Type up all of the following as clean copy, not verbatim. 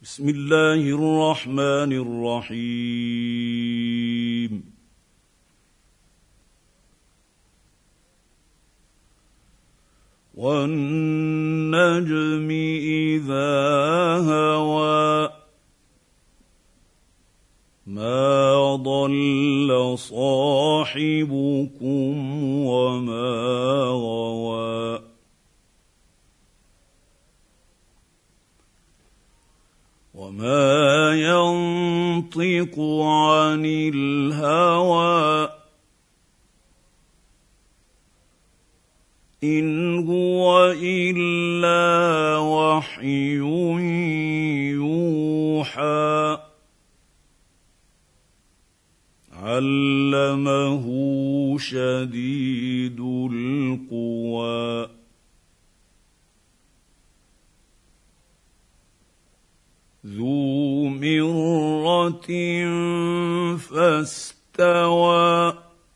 بسم الله الرحمن الرحيم والنجم إذا هوى ما ضل صاحبكم وما غوى وما ينطق عن الهوى إن هو إلا وحي يوحى علمه شديد القوى ذو مرة فاستوى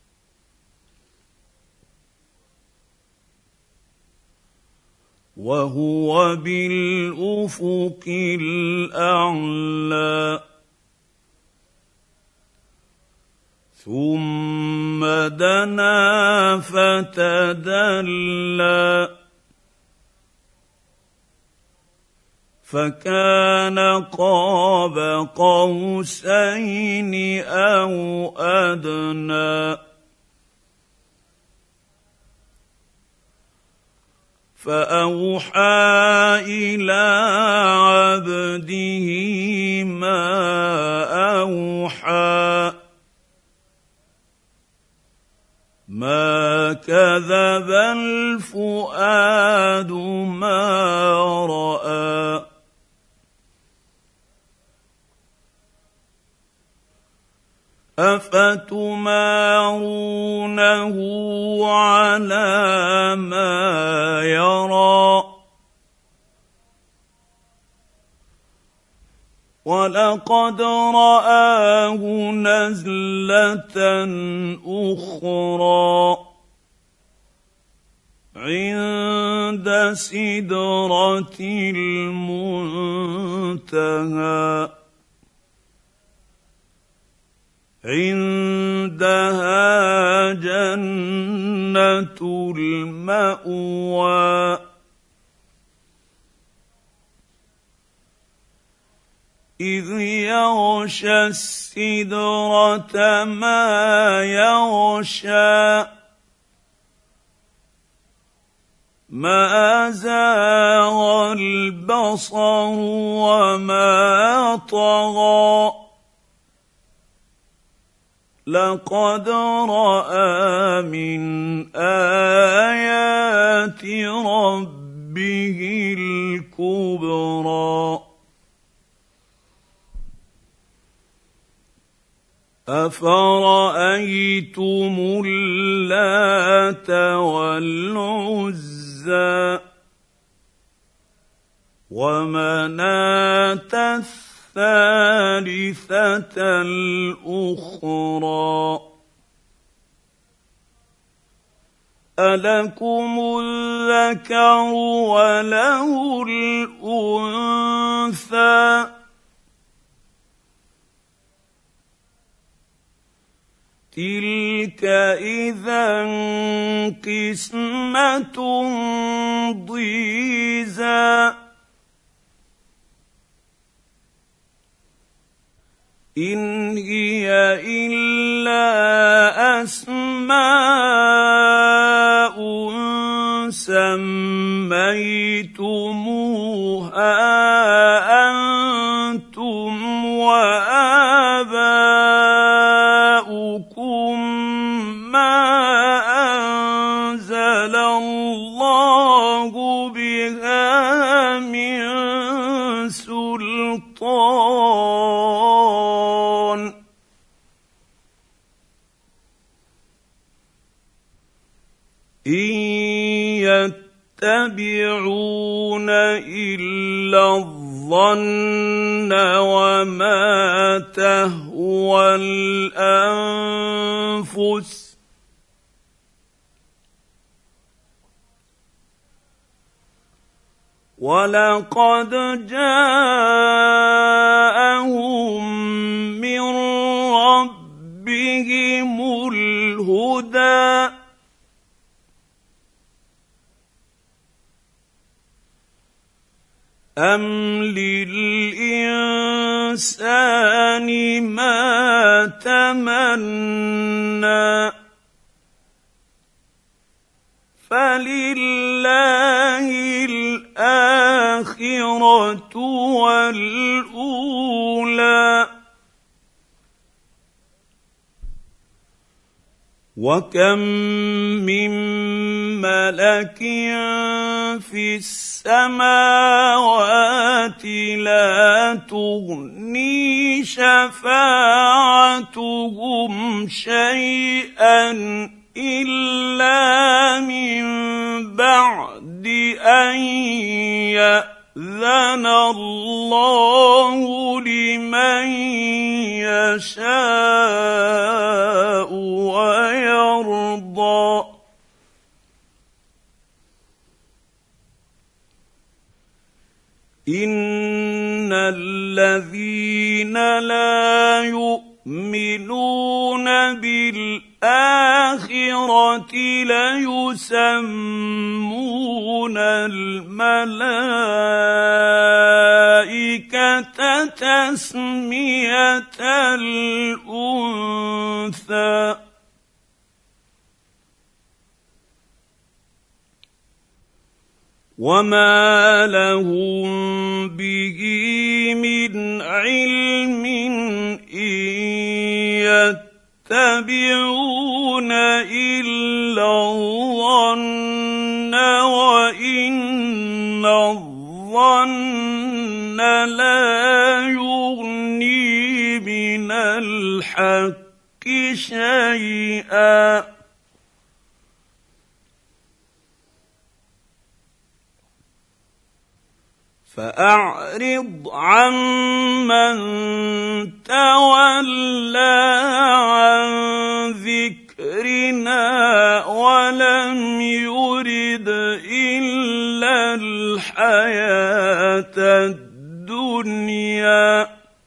وهو بالأفق الأعلى ثم دنا فتدلى فكان قاب قوسين أو أدنى فأوحى إلى عبده ما أوحى ما كذب الفؤاد ما رأى أفتمارونه على ما يرى ولقد رآه نزلة أخرى عند سدرة المنتهى عندها جنة المأوى إذ يغشى السدرة ما يغشى ما زاغ البصر وما طغى لقد رأى من آيات ربه الكبرى أفرأيتم اللات والعزى ومناة الثالثة الأخرى ألكم الذكر وله الأنثى تلك إذا قسمة ضيزى إن هي إلا أسماء سميتموها أنتم وآباؤكم ما أنزل الله بها من سلطان إن يتبعون إلا الظن وما تهوى الأنفس ولقد جاءهم من ربهم الهدى أم للإنسان ما تمنى فلله الآخرة والأولى وكم من ملك في السماوات لا تغني شفاعتهم شيئا إلا من بعد أن يأذن الله لمن يشاء ويرضى إن الذين لا يؤمنون بالآخرة ليسمون الملائكة تسمية الأنثى وما لهم به من علم إن يتبعون إلا الظن وإن الظن لا يغني من الحق شيئا فأعرض عمن تولى عن ذكرنا ولم يرد إلا الحياة الدنيا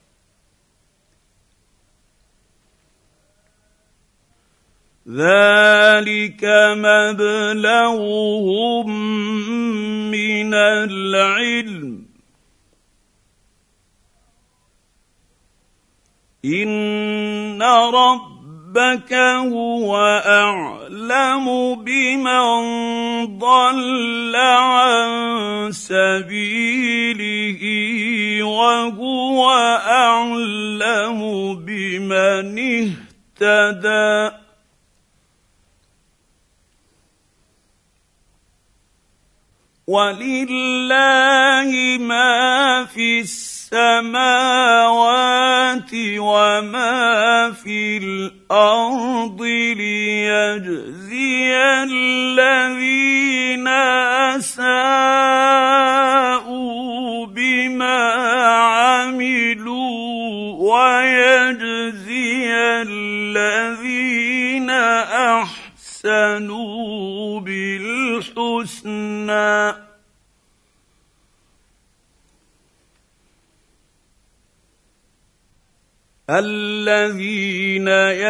ذلك مبلغهم من العلم إن ربك هو أعلم بمن ضل عن سبيله وهو أعلم بمن اهتدى ولله ما في السماوات وما في الأرض ليجزي الذين أساءوا بما عملوا ويجزي الذين أحسنوا بالحسنى الذين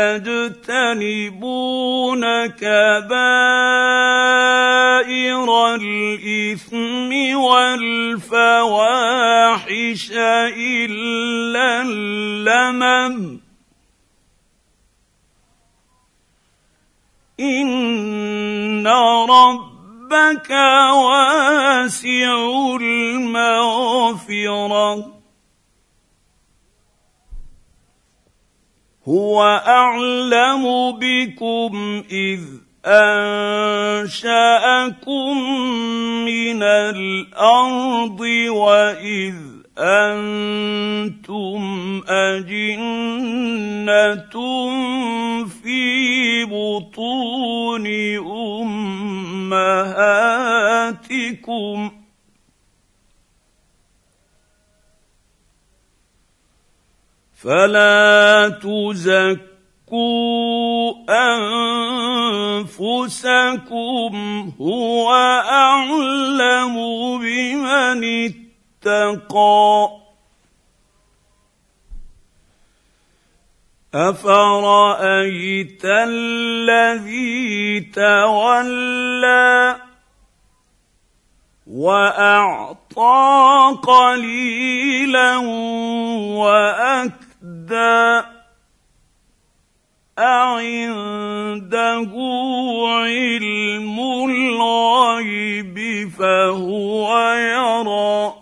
يجتنبون كبائر الإثم والفواحش إلا اللمم إن ربك واسع المغفرة هو أعلم بكم إذ أنشأكم من الأرض وإذ أنتم أجنة في بطون أمهاتكم فلا تزكوا تزكوا أنفسكم هو أعلم بمن اتقى أفرأيت الذي تولى وأعطى قليلا وأكدى أعنده علم الغيب فهو يرى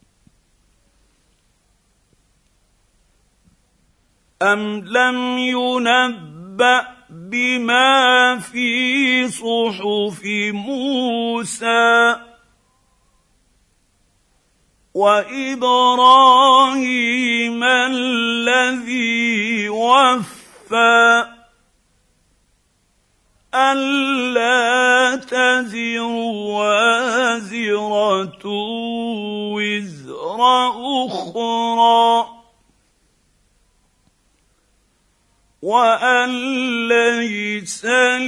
أم لم ينبأ بما في صحف موسى وإبراهيم الذي وفى ألا تزر وازرة وزر أخرى وأن ليس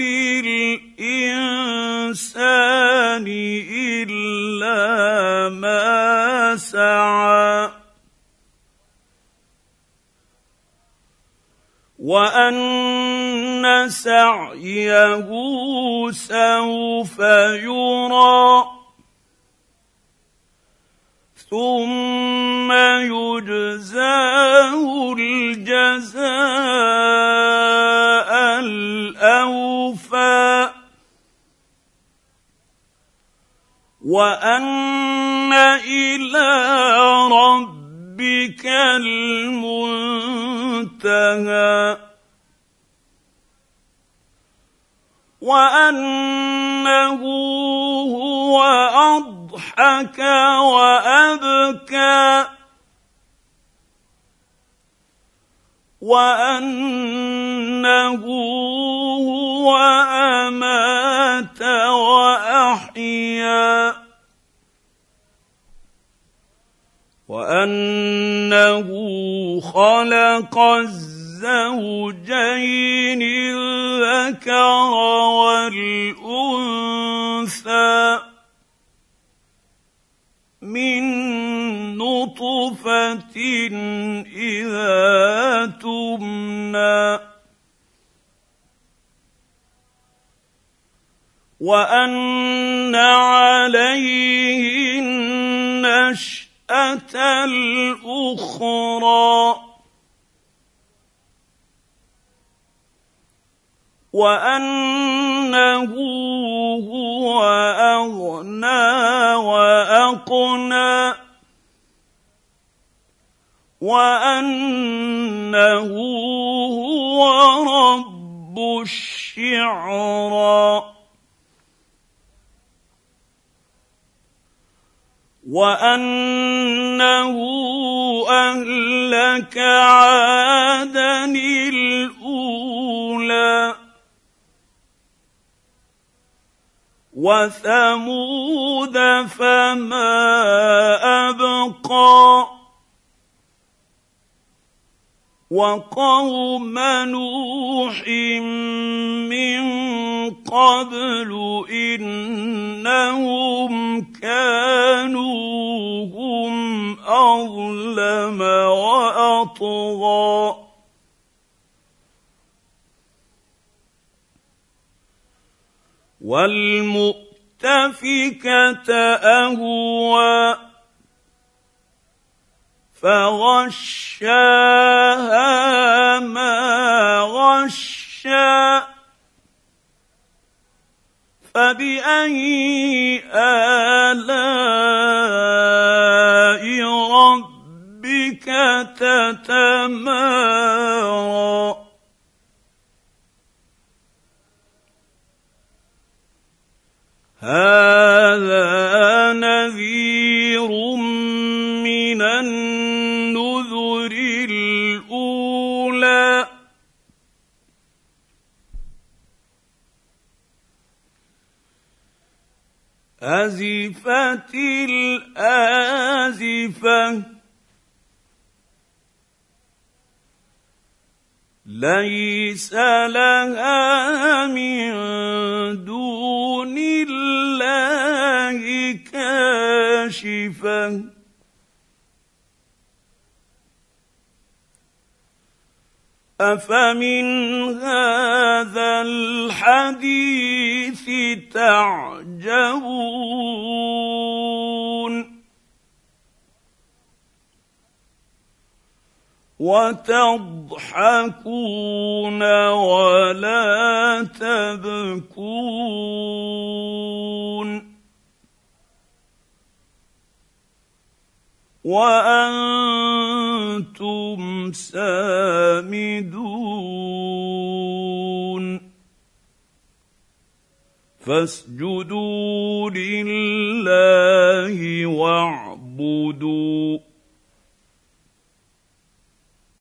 للإنسان إلا ما سعى وأن سعيه سوف يرى ثم يجزاه الجزاء الأوفى وأن إلى ربك المنتهى وأنه هو أضحك وأبكى وأنه هو أمات وأحيا وأنه خلق الزوجين الذكر والأنثى من نطفة إذا تمنى وأن عليه النشأة الأخرى وأنه هو أغنى وأقنى وأنه هو رب الشعرى وأنه أهلك عادا الأولى وثمود فما أبقى وقوم نوح من قبل إنهم كانوا هم أظلم وأطغى والمؤتفكة أهوى فغشاها ما غشى فبأي آلاء ربك تتمارى هذا نذير من النذر الأولى أزفت الآزفة ليس لها من دون الله كاشفة أفمن هذا الحديث تعجبون وتضحكون ولا تبكون وأنتم سامدون فاسجدوا لله واعبدوا